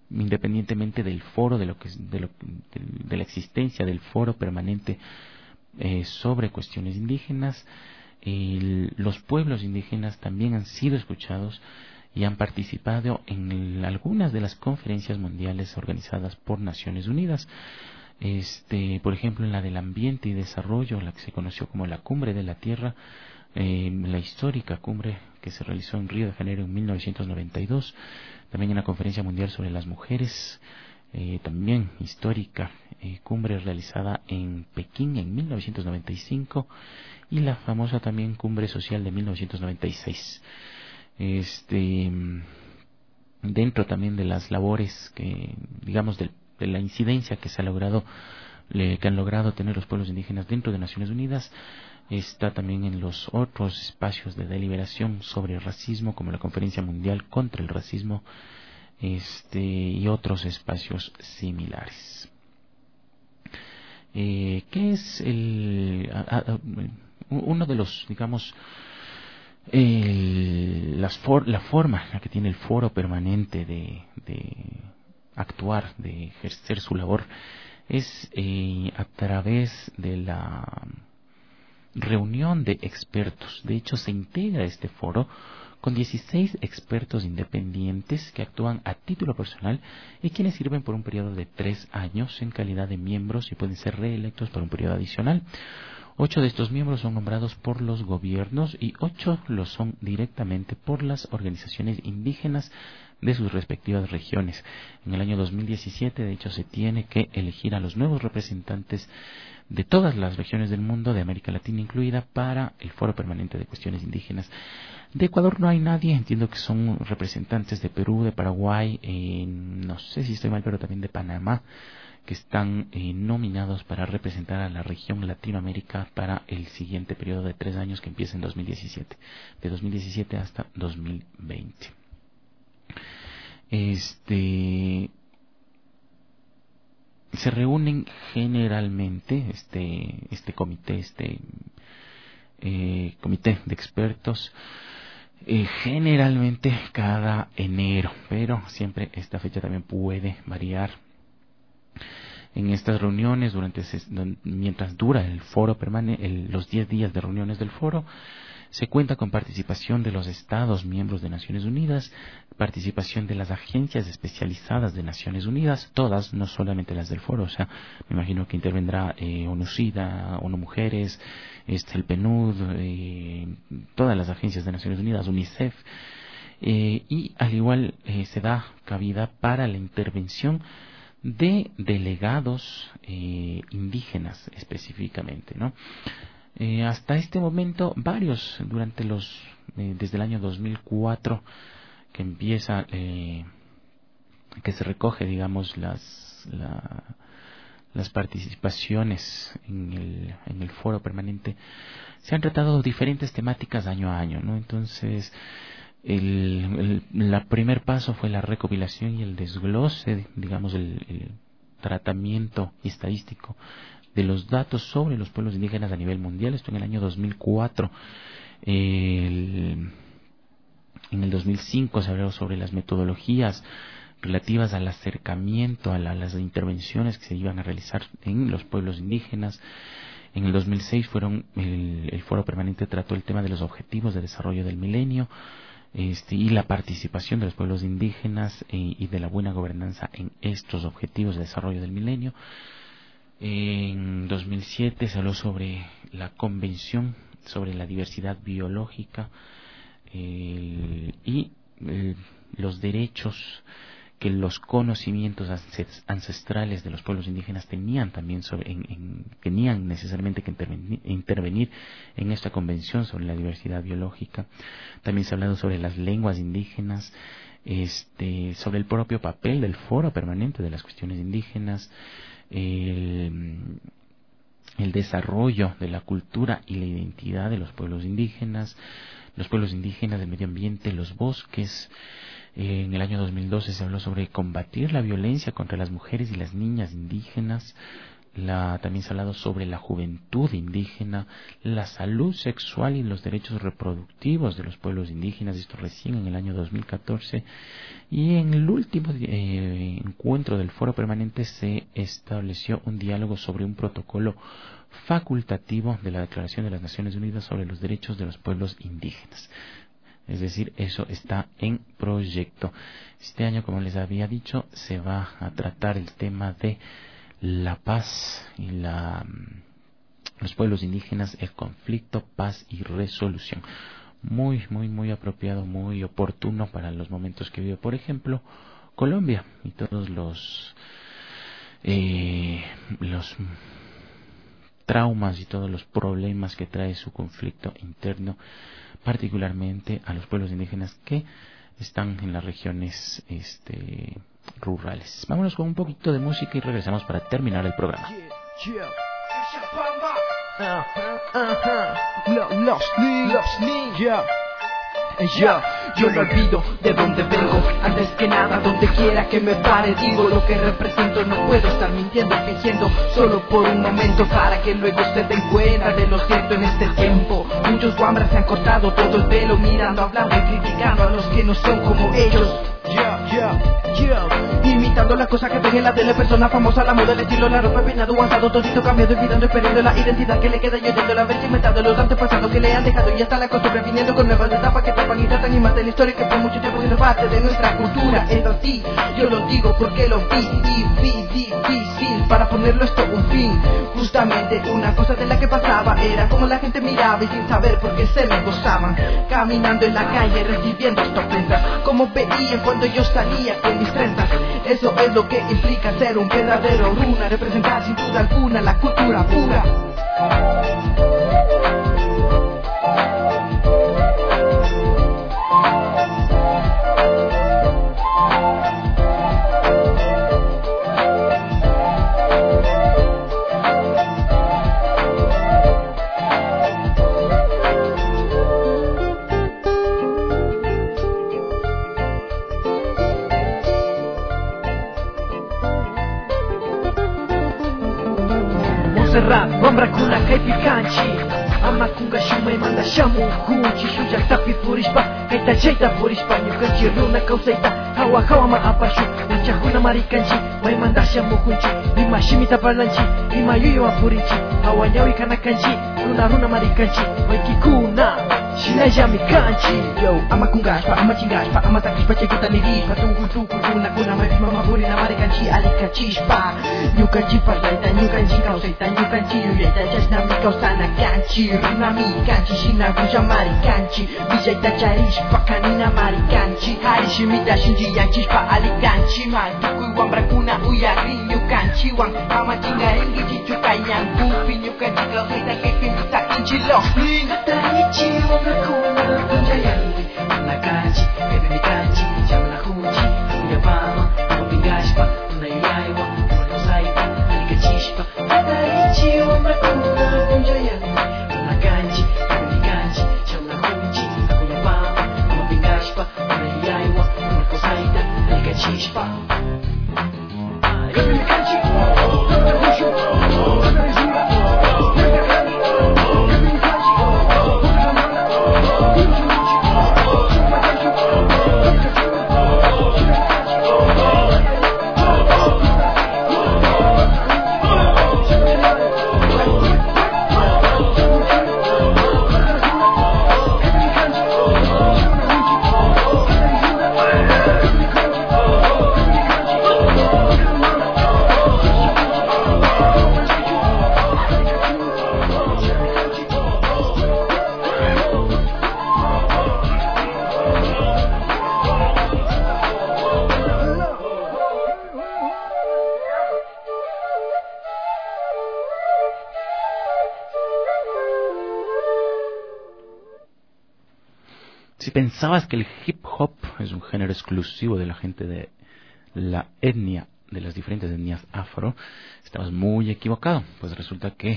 Speaker 5: Independientemente del foro, de la existencia del foro permanente sobre cuestiones indígenas. Los pueblos indígenas también han sido escuchados y han participado en algunas de las conferencias mundiales organizadas por Naciones Unidas. Por ejemplo, en la del ambiente y desarrollo, la que se conoció como la Cumbre de la Tierra, la histórica cumbre que se realizó en Río de Janeiro en 1992, también en la Conferencia Mundial sobre las Mujeres, también histórica cumbre realizada en Pekín en 1995, y la famosa también Cumbre Social de 1996. Dentro también de las labores que, digamos, de la incidencia que se ha logrado, que han logrado tener los pueblos indígenas dentro de Naciones Unidas, está también en los otros espacios de deliberación sobre el racismo, como la Conferencia Mundial contra el Racismo, y otros espacios similares. ¿Qué es uno de los, digamos, la forma en la que tiene el foro permanente de actuar, de ejercer su labor, es a través de la reunión de expertos? De hecho, se integra este foro con 16 expertos independientes que actúan a título personal y quienes sirven por un periodo de 3 años en calidad de miembros y pueden ser reelectos por un periodo adicional. 8 de estos miembros son nombrados por los gobiernos y 8 lo son directamente por las organizaciones indígenas de sus respectivas regiones. En el año 2017, de hecho, se tiene que elegir a los nuevos representantes de todas las regiones del mundo, de América Latina incluida, para el Foro Permanente de Cuestiones Indígenas. De Ecuador no hay nadie, entiendo que son representantes de Perú, de Paraguay, no sé si estoy mal, pero también de Panamá, que están nominados para representar a la región Latinoamérica para el siguiente periodo de 3 años que empieza en 2017, de 2017 hasta 2020. Se reúnen generalmente este comité, comité de expertos, generalmente cada enero, pero siempre esta fecha también puede variar. En estas reuniones, mientras dura el foro permanente, los 10 días de reuniones del foro, se cuenta con participación de los Estados miembros de Naciones Unidas, participación de las agencias especializadas de Naciones Unidas, todas, no solamente las del foro. O sea, me imagino que intervendrá ONU-SIDA, ONU-Mujeres, el PNUD, todas las agencias de Naciones Unidas, UNICEF, y al igual se da cabida para la intervención de delegados indígenas específicamente, ¿no? Hasta este momento, varios, desde el año 2004, que empieza, que se recoge, digamos, las participaciones en el foro permanente, se han tratado diferentes temáticas año a año, ¿no? Entonces, el primer paso fue la recopilación y el desglose, digamos, el tratamiento estadístico de los datos sobre los pueblos indígenas a nivel mundial. Esto en el año 2004. En el 2005 se habló sobre las metodologías relativas al acercamiento a las intervenciones que se iban a realizar en los pueblos indígenas. En el 2006 el foro permanente trató el tema de los objetivos de desarrollo del milenio, y la participación de los pueblos indígenas y de la buena gobernanza en estos objetivos de desarrollo del milenio. En 2007 se habló sobre la Convención sobre la Diversidad Biológica y los derechos que los conocimientos ancestrales de los pueblos indígenas tenían también tenían necesariamente que intervenir en esta Convención sobre la Diversidad Biológica. También se ha hablado sobre las lenguas indígenas, sobre el propio papel del Foro Permanente de las Cuestiones Indígenas, el desarrollo de la cultura y la identidad de los pueblos indígenas, del medio ambiente, los bosques. En el año 2012 se habló sobre combatir la violencia contra las mujeres y las niñas indígenas, también se ha hablado sobre la juventud indígena, la salud sexual y los derechos reproductivos de los pueblos indígenas, esto recién en el año 2014, y en el último encuentro del foro permanente se estableció un diálogo sobre un protocolo facultativo de la Declaración de las Naciones Unidas sobre los derechos de los pueblos indígenas. Es decir, eso está en proyecto. Este año, como les había dicho, se va a tratar el tema de la paz y los pueblos indígenas, el conflicto, paz y resolución. Muy, muy, muy apropiado, muy oportuno para los momentos que vive, por ejemplo, Colombia y todos los traumas y todos los problemas que trae su conflicto interno, particularmente a los pueblos indígenas que están en las regiones rurales. Vámonos con un poquito de música y regresamos para terminar el programa.
Speaker 3: Yo no olvido de dónde vengo, antes que nada donde quiera que me pare digo lo que represento, no puedo estar mintiendo, fingiendo solo por un momento para que luego se den cuenta de lo cierto en este tiempo. Muchos guambras se han cortado todo el pelo mirando, hablando y criticando a los que no son como ellos. Imitando las cosas que ven en la tele, persona famosa, la moda, el estilo, la ropa, el peinado, avanzado, todito cambiado, olvidando y perdiendo la identidad que le queda y oyendo la vestimenta de los antepasados que le han dejado y hasta la costumbre viniendo con nuevas etapas que tapan y tratan y matan la historia que por mucho tiempo es parte de nuestra cultura. Es así, yo lo digo porque lo vi difícil para ponerlo esto un fin. Justamente una cosa de la que pasaba era como la gente miraba y sin saber por qué se me gozaban, caminando en la calle recibiendo esta ofensa, como veían cuando yo salía con mis trenzas. Eso es lo que implica ser un verdadero runa, representar sin duda alguna la cultura pura. Wambra kuna kaipi kanchi ama kunga shumai manda shamu kunchi shuja tapi purispa kaita chaita purispa nyukanchi runa kausaita hawa ma apashu unchahuna marikanchi mai manda shamu kunchi lima shimita parlanchi lima yuyo apurichi hawa nyawi kana kanchi runa marikanchi mai kikuna shinaja mikanchi yo ama kungashpa ama chingashpa ama takishpa chekuta nirishpa tuku kuna mai mama puri na marikanchi alikachishpa nyukanchi parlaita nyukanchi kausaita nyukanchi yuyaita chasna mikausana kanchi runa mikanchi shinaguja marikanchi vijaita charishpa kanina marikanchi harishimita shinji yanchishpa alikanchi matuku wambra kuna uyari nyukanchi wang ama chingaringi chichuka yankupi nyukanchi kausaita kekimita inchilo Taichi wamekuna kunjayani Nakachi, kebe mikachi, chamna huji Uyabama, wapingashpa, unayaiwa Unakosaita, alikachishpa Taichi wamekuna kunjayani Nakachi, kebe mikachi, chamna huji Uyabama, wapingashpa, unayaiwa Unakosaita, alikachishpa Kebe mikachi,
Speaker 5: Si pensabas que el hip hop es un género exclusivo de la gente de la etnia, de las diferentes etnias afro, estabas muy equivocado. Pues resulta que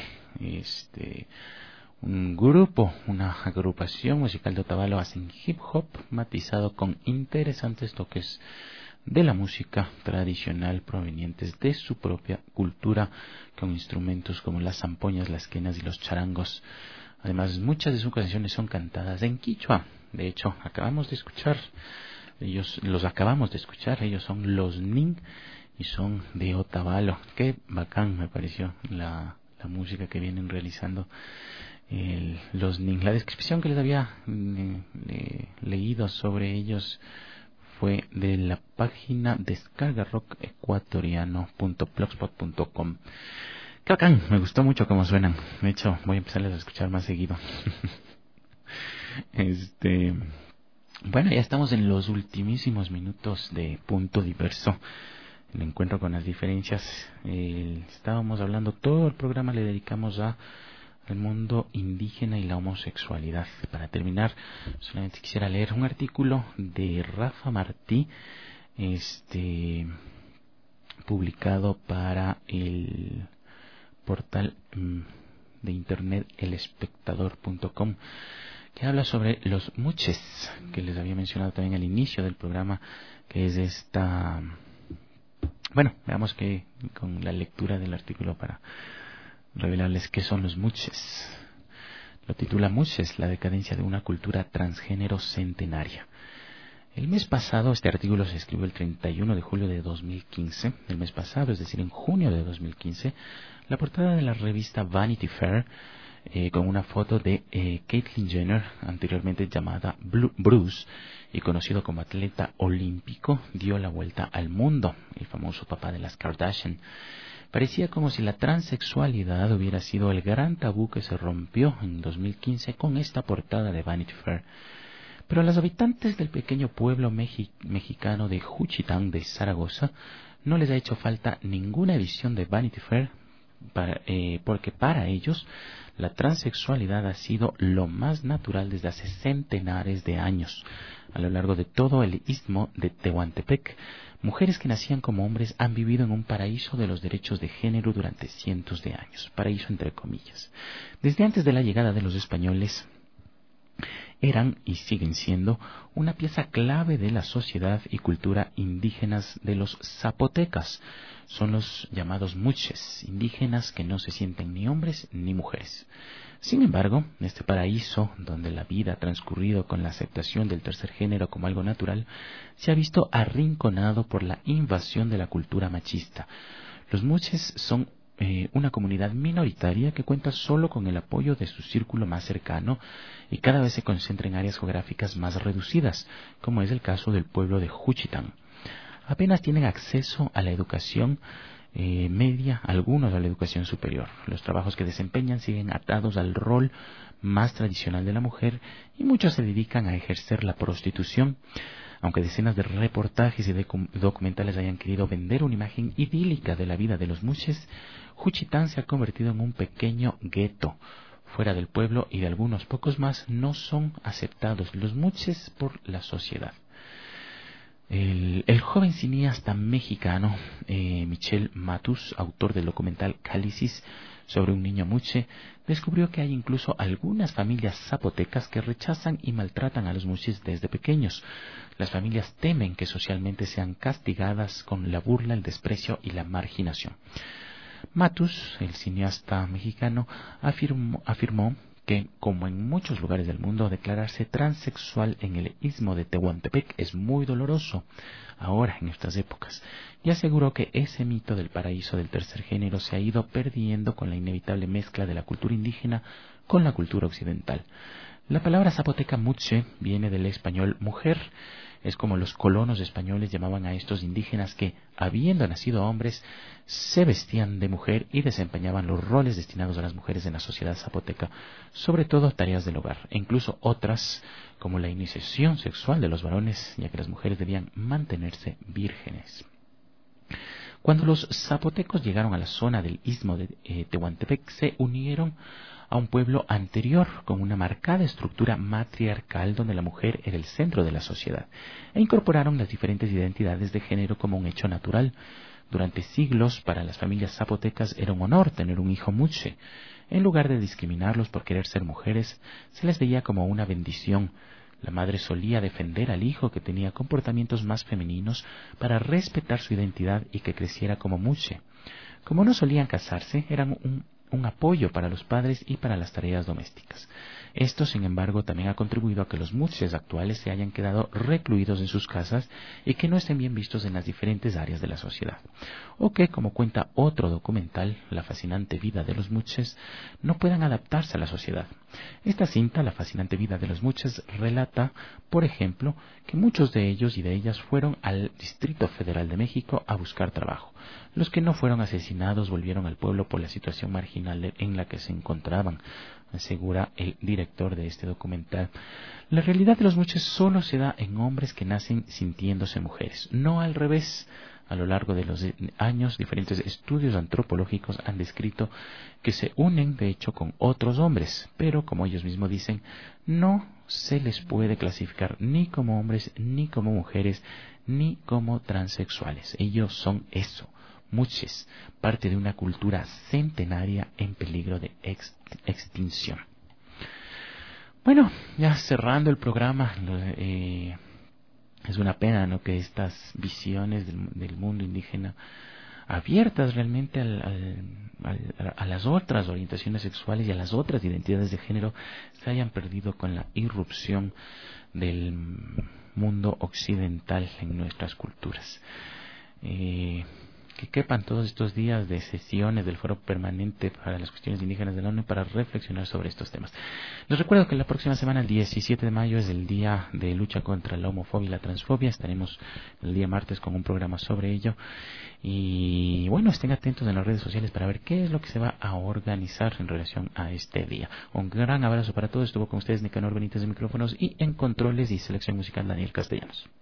Speaker 5: un grupo, una agrupación musical de Otavalo hacen hip hop matizado con interesantes toques de la música tradicional provenientes de su propia cultura, con instrumentos como las zampoñas, las quenas y los charangos. Además, muchas de sus canciones son cantadas en quichua. De hecho, los acabamos de escuchar, ellos son los Nin y son de Otavalo. Qué bacán me pareció la música que vienen realizando los Nin. La descripción que les había leído sobre ellos fue de la página descargarockecuatoriano.blogspot.com. Qué bacán, me gustó mucho cómo suenan. De hecho, voy a empezarles a escuchar más seguido. Bueno, ya estamos en los ultimísimos minutos de Punto Diverso, el encuentro con las diferencias. Estábamos hablando, todo el programa le dedicamos al mundo indígena y la homosexualidad. Para terminar, solamente quisiera leer un artículo de Rafa Martí, publicado para el portal de internet elespectador.com, que habla sobre los muches, que les había mencionado también al inicio del programa, que es esta... Bueno, veamos que con la lectura del artículo para revelarles qué son los muches. Lo titula Muches, la decadencia de una cultura transgénero centenaria. El mes pasado, este artículo se escribió el 31 de julio de 2015. El mes pasado, es decir, en junio de 2015, la portada de la revista Vanity Fair, con una foto de Caitlyn Jenner, anteriormente llamada Bruce y conocido como atleta olímpico, dio la vuelta al mundo, el famoso papá de las Kardashian. Parecía como si la transexualidad hubiera sido el gran tabú que se rompió en 2015 con esta portada de Vanity Fair. Pero a los habitantes del pequeño pueblo mexicano de Juchitán de Zaragoza no les ha hecho falta ninguna edición de Vanity Fair, porque para ellos la transexualidad ha sido lo más natural desde hace centenares de años. A lo largo de todo el istmo de Tehuantepec, mujeres que nacían como hombres han vivido en un paraíso de los derechos de género durante cientos de años. Paraíso entre comillas. Desde antes de la llegada de los españoles, eran y siguen siendo una pieza clave de la sociedad y cultura indígenas de los zapotecas. Son los llamados muches, indígenas que no se sienten ni hombres ni mujeres. Sin embargo, este paraíso, donde la vida ha transcurrido con la aceptación del tercer género como algo natural, se ha visto arrinconado por la invasión de la cultura machista. Los muches son una comunidad minoritaria que cuenta solo con el apoyo de su círculo más cercano y cada vez se concentra en áreas geográficas más reducidas, como es el caso del pueblo de Juchitán. Apenas tienen acceso a la educación media, algunos a la educación superior. Los trabajos que desempeñan siguen atados al rol más tradicional de la mujer y muchos se dedican a ejercer la prostitución. Aunque decenas de reportajes y documentales hayan querido vender una imagen idílica de la vida de los muches, Juchitán se ha convertido en un pequeño gueto. Fuera del pueblo y de algunos pocos más no son aceptados los muches por la sociedad. El joven cineasta mexicano Michel Matus, autor del documental Cálicis sobre un niño muche, descubrió que hay incluso algunas familias zapotecas que rechazan y maltratan a los muches desde pequeños. Las familias temen que socialmente sean castigadas con la burla, el desprecio y la marginación. Matus, el cineasta mexicano, afirmó que, como en muchos lugares del mundo, declararse transexual en el istmo de Tehuantepec es muy doloroso, ahora en estas épocas, y aseguró que ese mito del paraíso del tercer género se ha ido perdiendo con la inevitable mezcla de la cultura indígena con la cultura occidental. La palabra zapoteca muche viene del español mujer. Es como los colonos españoles llamaban a estos indígenas que, habiendo nacido hombres, se vestían de mujer y desempeñaban los roles destinados a las mujeres en la sociedad zapoteca, sobre todo tareas del hogar, e incluso otras como la iniciación sexual de los varones, ya que las mujeres debían mantenerse vírgenes. Cuando los zapotecos llegaron a la zona del istmo de Tehuantepec, se unieron a un pueblo anterior con una marcada estructura matriarcal donde la mujer era el centro de la sociedad, e incorporaron las diferentes identidades de género como un hecho natural. Durante siglos, para las familias zapotecas era un honor tener un hijo muche. En lugar de discriminarlos por querer ser mujeres, se les veía como una bendición. La madre solía defender al hijo que tenía comportamientos más femeninos para respetar su identidad y que creciera como muche. Como no solían casarse, eran un apoyo para los padres y para las tareas domésticas. Esto, sin embargo, también ha contribuido a que los muches actuales se hayan quedado recluidos en sus casas y que no estén bien vistos en las diferentes áreas de la sociedad. O que, como cuenta otro documental, La fascinante vida de los muches, no puedan adaptarse a la sociedad. Esta cinta, La fascinante vida de los muches, relata, por ejemplo, que muchos de ellos y de ellas fueron al Distrito Federal de México a buscar trabajo. Los que no fueron asesinados volvieron al pueblo por la situación marginal en la que se encontraban, asegura el director de este documental. La realidad de los muches solo se da en hombres que nacen sintiéndose mujeres, no al revés. A lo largo de los años, diferentes estudios antropológicos han descrito que se unen, de hecho, con otros hombres, pero, como ellos mismos dicen, no se les puede clasificar ni como hombres, ni como mujeres, ni como transexuales. Ellos son eso, muches, parte de una cultura centenaria en peligro de extinción. Bueno, ya cerrando el programa, es una pena, ¿no?, que estas visiones del mundo indígena, abiertas realmente a las otras orientaciones sexuales y a las otras identidades de género, se hayan perdido con la irrupción del mundo occidental en nuestras culturas. Que quepan todos estos días de sesiones del Foro Permanente para las Cuestiones Indígenas de la ONU para reflexionar sobre estos temas. Les recuerdo que la próxima semana, el 17 de mayo, es el Día de Lucha contra la Homofobia y la Transfobia. Estaremos el día martes con un programa sobre ello. Y bueno, estén atentos en las redes sociales para ver qué es lo que se va a organizar en relación a este día. Un gran abrazo para todos. Estuvo con ustedes Nicanor Benítez de Micrófonos y en controles y selección musical Daniel Castellanos.